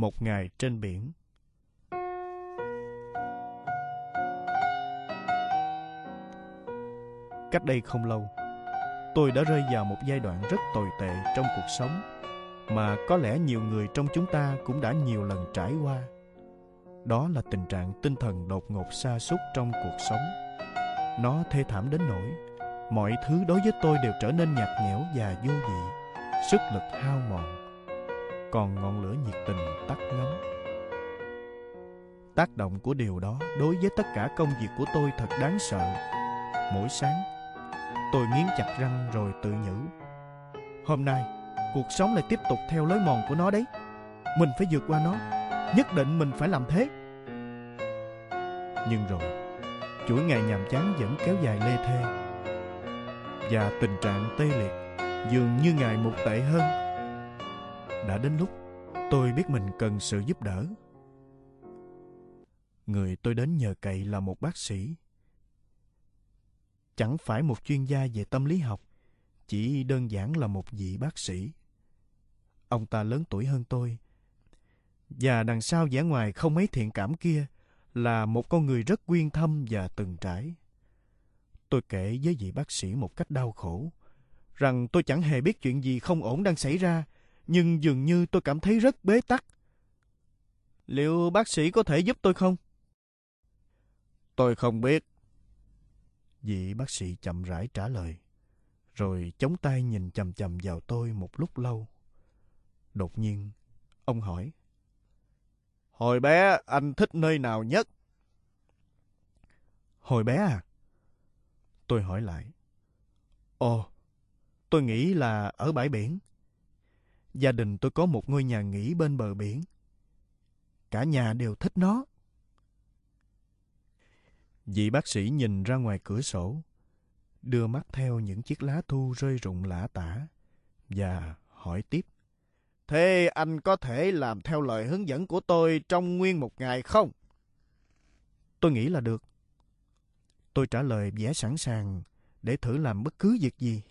Một ngày trên biển. Cách đây không lâu, tôi đã rơi vào một giai đoạn rất tồi tệ trong cuộc sống mà có lẽ nhiều người trong chúng ta cũng đã nhiều lần trải qua. Đó là tình trạng tinh thần đột ngột sa sút trong cuộc sống. Nó thê thảm đến nỗi mọi thứ đối với tôi đều trở nên nhạt nhẽo và vô vị, sức lực hao mòn, còn ngọn lửa nhiệt tình tắt ngấm. Tác động của điều đó đối với tất cả công việc của tôi thật đáng sợ. Mỗi sáng, tôi nghiến chặt răng rồi tự nhủ: hôm nay, cuộc sống lại tiếp tục theo lối mòn của nó đấy. Mình phải vượt qua nó, nhất định mình phải làm thế. Nhưng rồi, chuỗi ngày nhàm chán vẫn kéo dài lê thê, và tình trạng tê liệt dường như ngày một tệ hơn. Đã đến lúc tôi biết mình cần sự giúp đỡ. Người tôi đến nhờ cậy là một bác sĩ. Chẳng phải một chuyên gia về tâm lý học, chỉ đơn giản là một vị bác sĩ. Ông ta lớn tuổi hơn tôi, và đằng sau vẻ ngoài không mấy thiện cảm kia là một con người rất uyên thâm và từng trải. Tôi kể với vị bác sĩ một cách đau khổ rằng tôi chẳng hề biết chuyện gì không ổn đang xảy ra, nhưng dường như tôi cảm thấy rất bế tắc. Liệu bác sĩ có thể giúp tôi không? Tôi không biết. Vị bác sĩ chậm rãi trả lời, rồi chống tay nhìn chằm chằm vào tôi một lúc lâu. Đột nhiên, ông hỏi: hồi bé anh thích nơi nào nhất? Hồi bé à? Tôi hỏi lại. Ồ, tôi nghĩ là ở bãi biển. Gia đình tôi có một ngôi nhà nghỉ bên bờ biển. Cả nhà đều thích nó. Vị bác sĩ nhìn ra ngoài cửa sổ, đưa mắt theo những chiếc lá thu rơi rụng lả tả, và hỏi tiếp: thế anh có thể làm theo lời hướng dẫn của tôi trong nguyên một ngày không? Tôi nghĩ là được. Tôi trả lời vẻ sẵn sàng để thử làm bất cứ việc gì.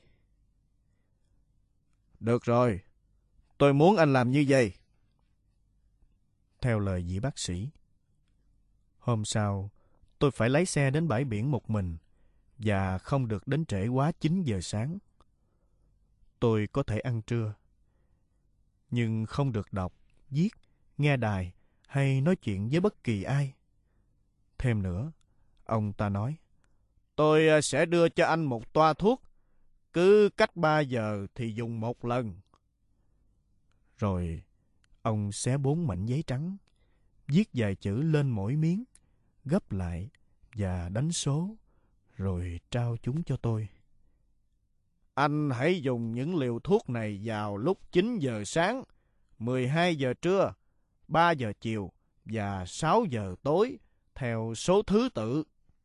Được rồi, tôi muốn anh làm như vậy. Theo lời vị bác sĩ. Hôm sau, tôi phải lái xe đến bãi biển một mình và không được đến trễ quá 9 giờ sáng. Tôi có thể ăn trưa, nhưng không được đọc, viết, nghe đài hay nói chuyện với bất kỳ ai. Thêm nữa, ông ta nói: tôi sẽ đưa cho anh một toa thuốc, cứ cách 3 giờ thì dùng một lần. Rồi, ông xé 4 mảnh giấy trắng, viết vài chữ lên mỗi miếng, gấp lại và đánh số, rồi trao chúng cho tôi. Anh hãy dùng những liều thuốc này vào lúc 9 giờ sáng, 12 giờ trưa, 3 giờ chiều và 6 giờ tối, theo số thứ tự.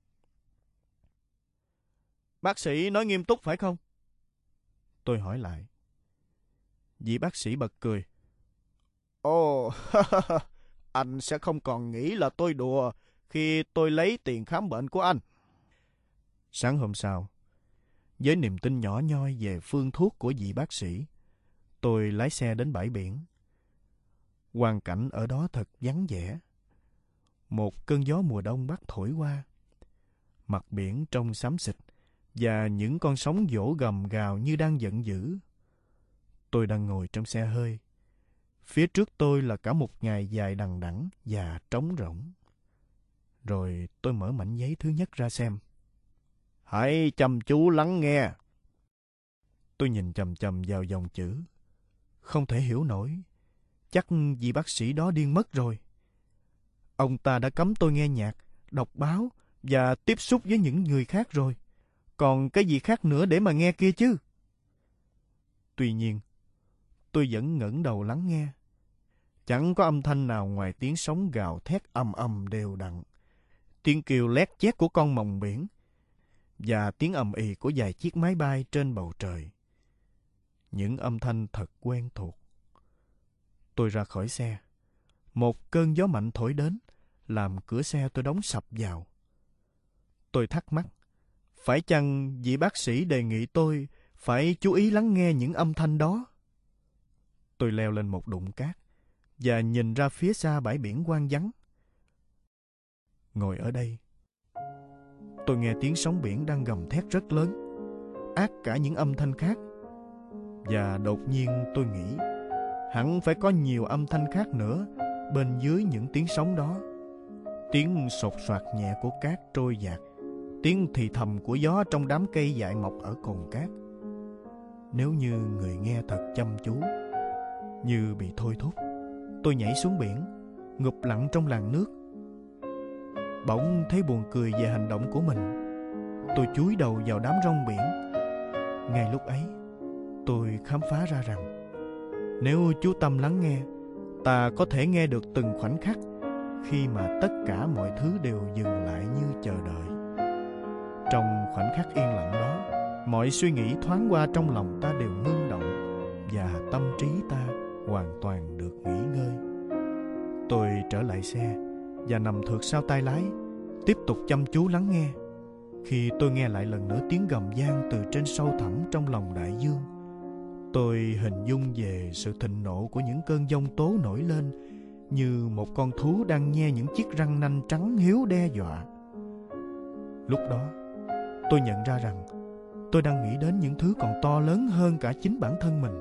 Bác sĩ nói nghiêm túc phải không? Tôi hỏi lại. Vị bác sĩ bật cười. Ồ, anh sẽ không còn nghĩ là tôi đùa khi tôi lấy tiền khám bệnh của anh. Sáng hôm sau, với niềm tin nhỏ nhoi về phương thuốc của vị bác sĩ, tôi lái xe đến bãi biển. Hoàn cảnh ở đó thật vắng vẻ. Một cơn gió mùa đông bắc thổi qua. Mặt biển trông xám xịt và những con sóng vỗ gầm gào như đang giận dữ. Tôi đang ngồi trong xe hơi. Phía trước tôi là cả một ngày dài đằng đẵng và trống rỗng. Rồi tôi mở mảnh giấy thứ nhất ra xem. Hãy chăm chú lắng nghe. Tôi nhìn chằm chằm vào dòng chữ. Không thể hiểu nổi. Chắc vị bác sĩ đó điên mất rồi. Ông ta đã cấm tôi nghe nhạc, đọc báo và tiếp xúc với những người khác rồi. Còn cái gì khác nữa để mà nghe kia chứ? Tuy nhiên, tôi vẫn ngẩng đầu lắng nghe. Chẳng có âm thanh nào ngoài tiếng sóng gào thét ầm ầm đều đặn, tiếng kêu lét chét của con mòng biển và tiếng ầm ĩ của vài chiếc máy bay trên bầu trời. Những âm thanh thật quen thuộc. Tôi ra khỏi xe. Một cơn gió mạnh thổi đến, làm cửa xe tôi đóng sập vào. Tôi thắc mắc, phải chăng vị bác sĩ đề nghị tôi phải chú ý lắng nghe những âm thanh đó? Tôi leo lên một đụng cát, và nhìn ra phía xa bãi biển hoang vắng. Ngồi ở đây, tôi nghe tiếng sóng biển đang gầm thét rất lớn, át cả những âm thanh khác. Và đột nhiên tôi nghĩ, hẳn phải có nhiều âm thanh khác nữa bên dưới những tiếng sóng đó. Tiếng sột soạt nhẹ của cát trôi dạt, tiếng thì thầm của gió trong đám cây dại mọc ở cồn cát. Nếu như người nghe thật chăm chú, như bị thôi thúc, tôi nhảy xuống biển, ngụp lặn trong làn nước. Bỗng thấy buồn cười về hành động của mình. Tôi chúi đầu vào đám rong biển. Ngay lúc ấy, tôi khám phá ra rằng nếu chú tâm lắng nghe, ta có thể nghe được từng khoảnh khắc khi mà tất cả mọi thứ đều dừng lại như chờ đợi. Trong khoảnh khắc yên lặng đó, mọi suy nghĩ thoáng qua trong lòng ta đều ngưng động và tâm trí ta hoàn toàn được nghỉ ngơi. Tôi trở lại xe và nằm thượt sau tay lái, tiếp tục chăm chú lắng nghe. Khi tôi nghe lại lần nữa tiếng gầm vang từ trên sâu thẳm trong lòng đại dương, tôi hình dung về sự thịnh nộ của những cơn giông tố nổi lên như một con thú đang nhe những chiếc răng nanh trắng hiếu đe dọa. Lúc đó, tôi nhận ra rằng tôi đang nghĩ đến những thứ còn to lớn hơn cả chính bản thân mình.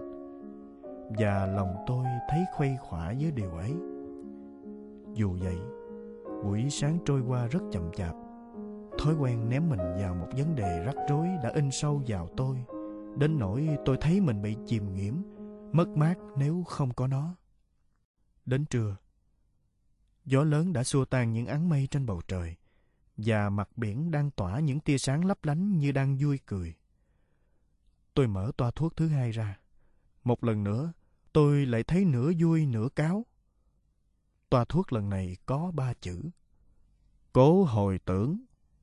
Và lòng tôi thấy khuây khỏa với điều ấy. Dù vậy, buổi sáng trôi qua rất chậm chạp. Thói quen ném mình vào một vấn đề rắc rối đã in sâu vào tôi, đến nỗi tôi thấy mình bị chìm nghiễm, mất mát nếu không có nó. Đến trưa, gió lớn đã xua tan những áng mây trên bầu trời, và mặt biển đang tỏa những tia sáng lấp lánh như đang vui cười. Tôi mở toa thuốc thứ hai ra. Một lần nữa, tôi lại thấy nửa vui nửa cáo. Toa thuốc lần này có 3 chữ: cố hồi tưởng.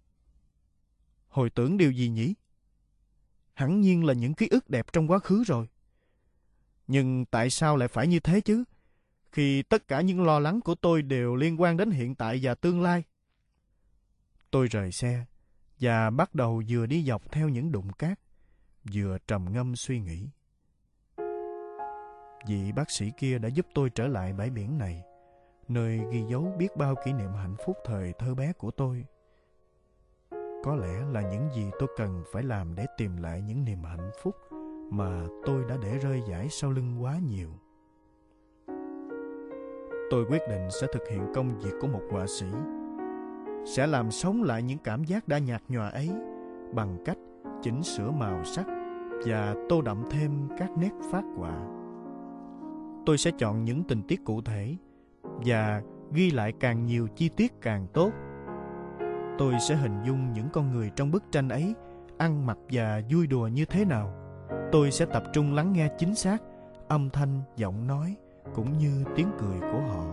Hồi tưởng điều gì nhỉ? Hẳn nhiên là những ký ức đẹp trong quá khứ rồi. Nhưng tại sao lại phải như thế chứ, khi tất cả những lo lắng của tôi đều liên quan đến hiện tại và tương lai? Tôi rời xe và bắt đầu vừa đi dọc theo những đụng cát, vừa trầm ngâm suy nghĩ. Vị bác sĩ kia đã giúp tôi trở lại bãi biển này, nơi ghi dấu biết bao kỷ niệm hạnh phúc thời thơ bé của tôi. Có lẽ là những gì tôi cần phải làm để tìm lại những niềm hạnh phúc mà tôi đã để rơi rải sau lưng quá nhiều. Tôi quyết định sẽ thực hiện công việc của một họa sĩ, sẽ làm sống lại những cảm giác đã nhạt nhòa ấy bằng cách chỉnh sửa màu sắc và tô đậm thêm các nét phác họa. Tôi sẽ chọn những tình tiết cụ thể và ghi lại càng nhiều chi tiết càng tốt. Tôi sẽ hình dung những con người trong bức tranh ấy ăn mặc và vui đùa như thế nào. Tôi sẽ tập trung lắng nghe chính xác âm thanh, giọng nói cũng như tiếng cười của họ.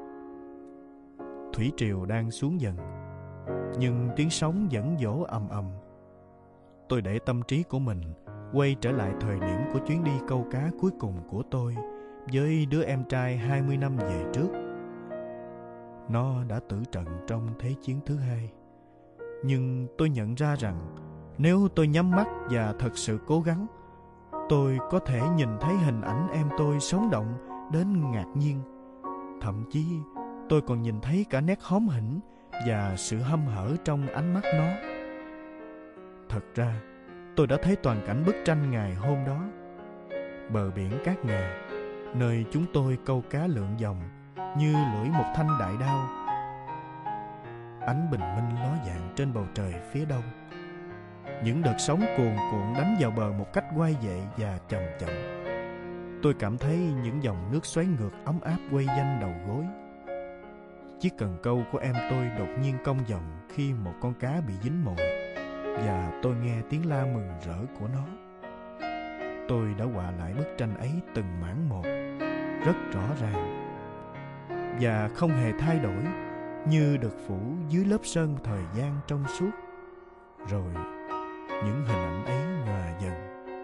Thủy triều đang xuống dần, nhưng tiếng sóng vẫn vỗ ầm ầm. Tôi để tâm trí của mình quay trở lại thời điểm của chuyến đi câu cá cuối cùng của tôi với đứa em trai 20 năm về trước. Nó đã tử trận trong Thế chiến thứ hai. Nhưng tôi nhận ra rằng nếu tôi nhắm mắt và thật sự cố gắng, tôi có thể nhìn thấy hình ảnh em tôi sống động đến ngạc nhiên. Thậm chí tôi còn nhìn thấy cả nét hóm hỉnh và sự hăm hở trong ánh mắt nó. Thật ra, tôi đã thấy toàn cảnh bức tranh ngày hôm đó. Bờ biển cát ngà, nơi chúng tôi câu cá lượn vòng như lưỡi một thanh đại đao. Ánh bình minh ló dạng trên bầu trời phía đông. Những đợt sóng cuồn cuộn đánh vào bờ một cách quay dậy và chậm chậm. Tôi cảm thấy những dòng nước xoáy ngược ấm áp quay quanh đầu gối. Chiếc cần câu của em tôi đột nhiên cong vòng khi một con cá bị dính mồi, và tôi nghe tiếng la mừng rỡ của nó. Tôi đã họa lại bức tranh ấy từng mảng một, rất rõ ràng và không hề thay đổi, như được phủ dưới lớp sơn thời gian trong suốt. Rồi những hình ảnh ấy nhòa dần.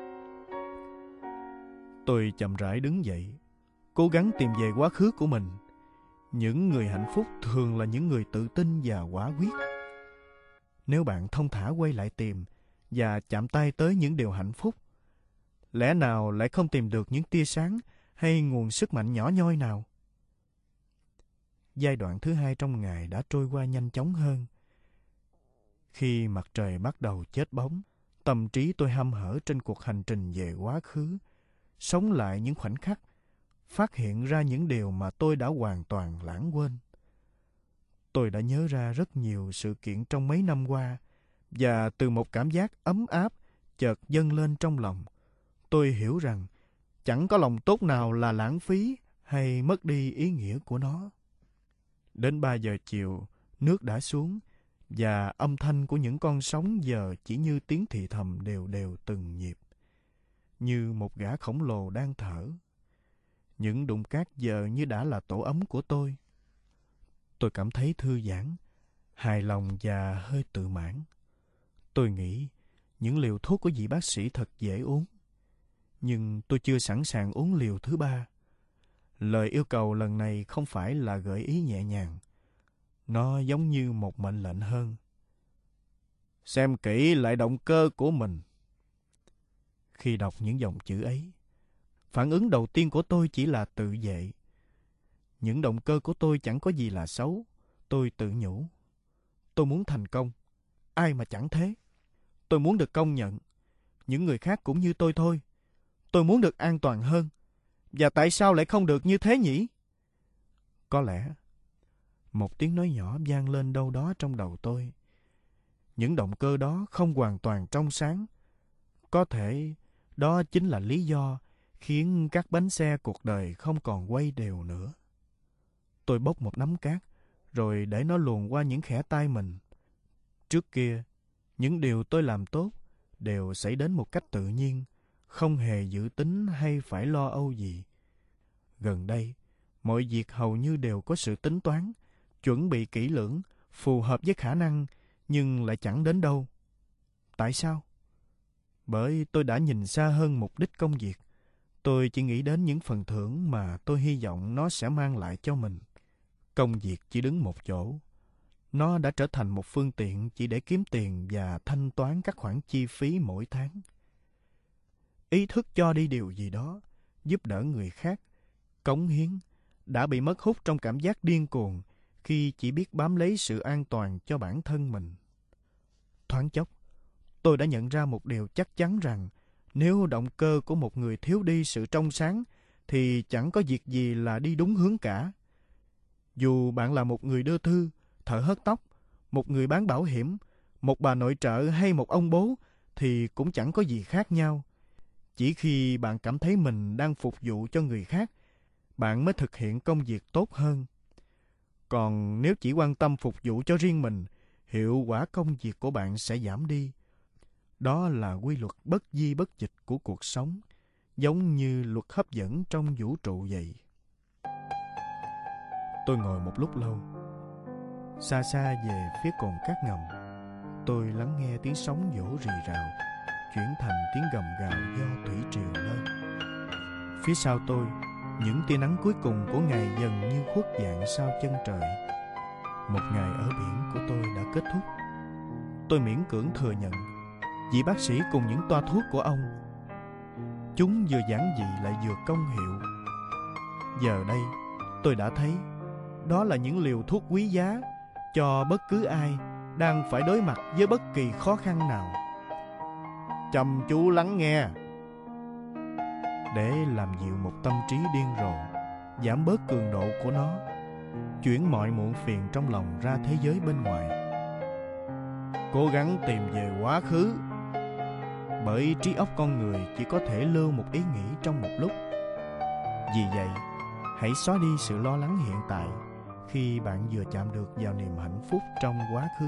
Tôi chậm rãi đứng dậy, cố gắng tìm về quá khứ của mình. Những người hạnh phúc thường là những người tự tin và quả quyết. Nếu bạn thông thả quay lại tìm và chạm tay tới những điều hạnh phúc, lẽ nào lại không tìm được những tia sáng hay nguồn sức mạnh nhỏ nhoi nào? giai đoạn thứ hai trong ngày đã trôi qua nhanh chóng hơn. Khi mặt trời bắt đầu chết bóng, tâm trí tôi hăm hở trên cuộc hành trình về quá khứ, sống lại những khoảnh khắc, phát hiện ra những điều mà tôi đã hoàn toàn lãng quên. Tôi đã nhớ ra rất nhiều sự kiện trong mấy năm qua, và từ một cảm giác ấm áp chợt dâng lên trong lòng, tôi hiểu rằng chẳng có lòng tốt nào là lãng phí hay mất đi ý nghĩa của nó. Đến 3 giờ chiều, nước đã xuống, và âm thanh của những con sóng giờ chỉ như tiếng thì thầm đều đều từng nhịp, như một gã khổng lồ đang thở. Những đụng cát giờ như đã là tổ ấm của tôi. Tôi cảm thấy thư giãn, hài lòng và hơi tự mãn. Tôi nghĩ những liều thuốc của vị bác sĩ thật dễ uống, nhưng tôi chưa sẵn sàng uống liều thứ 3. Lời yêu cầu lần này không phải là gợi ý nhẹ nhàng. Nó giống như một mệnh lệnh hơn. Xem kỹ lại động cơ của mình. Khi đọc những dòng chữ ấy, phản ứng đầu tiên của tôi chỉ là tự vệ. Những động cơ của tôi chẳng có gì là xấu, tôi tự nhủ. Tôi muốn thành công, ai mà chẳng thế. Tôi muốn được công nhận, những người khác cũng như tôi thôi. Tôi muốn được an toàn hơn, và tại sao lại không được như thế nhỉ? Có lẽ một tiếng nói nhỏ vang lên đâu đó trong đầu tôi. Những động cơ đó không hoàn toàn trong sáng. Có thể đó chính là lý do khiến các bánh xe cuộc đời không còn quay đều nữa. Tôi bốc một nắm cát, rồi để nó luồn qua những khẽ tay mình. Trước kia, những điều tôi làm tốt đều xảy đến một cách tự nhiên, không hề dự tính hay phải lo âu gì. Gần đây, mọi việc hầu như đều có sự tính toán, chuẩn bị kỹ lưỡng, phù hợp với khả năng, nhưng lại chẳng đến đâu. Tại sao? Bởi tôi đã nhìn xa hơn mục đích công việc. Tôi chỉ nghĩ đến những phần thưởng mà tôi hy vọng nó sẽ mang lại cho mình. Công việc chỉ đứng một chỗ. Nó đã trở thành một phương tiện chỉ để kiếm tiền và thanh toán các khoản chi phí mỗi tháng. Ý thức cho đi điều gì đó, giúp đỡ người khác, cống hiến, đã bị mất hút trong cảm giác điên cuồng khi chỉ biết bám lấy sự an toàn cho bản thân mình. Thoáng chốc, tôi đã nhận ra một điều chắc chắn rằng nếu động cơ của một người thiếu đi sự trong sáng thì chẳng có việc gì là đi đúng hướng cả. Dù bạn là một người đưa thư, thợ hớt tóc, một người bán bảo hiểm, một bà nội trợ hay một ông bố thì cũng chẳng có gì khác nhau. Chỉ khi bạn cảm thấy mình đang phục vụ cho người khác, bạn mới thực hiện công việc tốt hơn. Còn nếu chỉ quan tâm phục vụ cho riêng mình, hiệu quả công việc của bạn sẽ giảm đi. Đó là quy luật bất di bất dịch của cuộc sống, giống như luật hấp dẫn trong vũ trụ vậy. Tôi ngồi một lúc lâu, xa xa về phía cồn cát ngầm. Tôi lắng nghe tiếng sóng vỗ rì rào, chuyển thành tiếng gầm gào do thủy triều lên. Phía sau tôi, những tia nắng cuối cùng của ngày dần như khuất dạng sau chân trời. Một ngày ở biển của tôi đã kết thúc. Tôi miễn cưỡng thừa nhận, vị bác sĩ cùng những toa thuốc của ông, chúng vừa giản dị lại vừa công hiệu. Giờ đây, tôi đã thấy đó là những liều thuốc quý giá cho bất cứ ai đang phải đối mặt với bất kỳ khó khăn nào. Chăm chú lắng nghe để làm dịu một tâm trí điên rồ, giảm bớt cường độ của nó, chuyển mọi muộn phiền trong lòng ra thế giới bên ngoài. Cố gắng tìm về quá khứ, bởi trí óc con người chỉ có thể lưu một ý nghĩ trong một lúc. Vì vậy, hãy xóa đi sự lo lắng hiện tại khi bạn vừa chạm được vào niềm hạnh phúc trong quá khứ.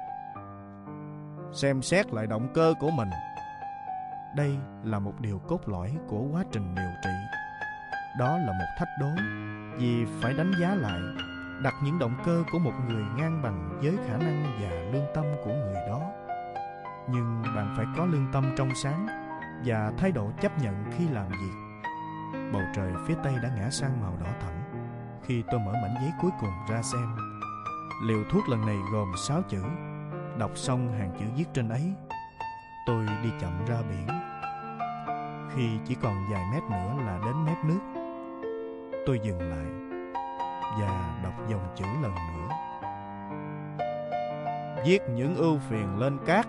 Xem xét lại động cơ của mình. Đây là một điều cốt lõi của quá trình điều trị. Đó là một thách đố, vì phải đánh giá lại, đặt những động cơ của một người ngang bằng với khả năng và lương tâm của người đó. Nhưng bạn phải có lương tâm trong sáng và thái độ chấp nhận khi làm việc. Bầu trời phía tây đã ngã sang màu đỏ thẫm khi tôi mở mảnh giấy cuối cùng ra xem. Liều thuốc lần này gồm 6 chữ. Đọc xong hàng chữ viết trên ấy, tôi đi chậm ra biển. Khi chỉ còn vài mét nữa là đến mép nước, tôi dừng lại và đọc dòng chữ lần nữa. Viết những ưu phiền lên cát.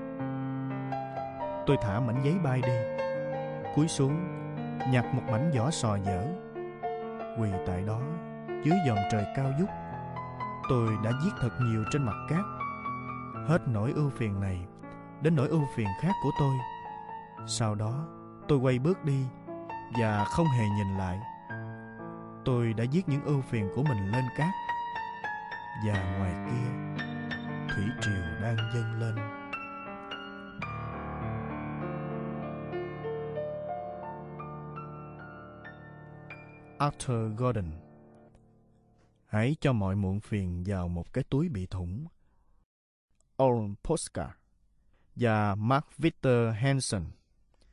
Tôi thả mảnh giấy bay đi, cúi xuống nhặt một mảnh vỏ sò dở. Quỳ tại đó dưới dòng trời cao vút, tôi đã viết thật nhiều trên mặt cát, hết nỗi ưu phiền này đến nỗi ưu phiền khác của tôi. Sau đó tôi quay bước đi và không hề nhìn lại. Tôi đã viết những ưu phiền của mình lên cát, và ngoài kia thủy triều đang dâng lên. Arthur Gordon. Hãy cho mọi muộn phiền vào một cái túi bị thủng. Old Postcard và Mark Victor Hansen.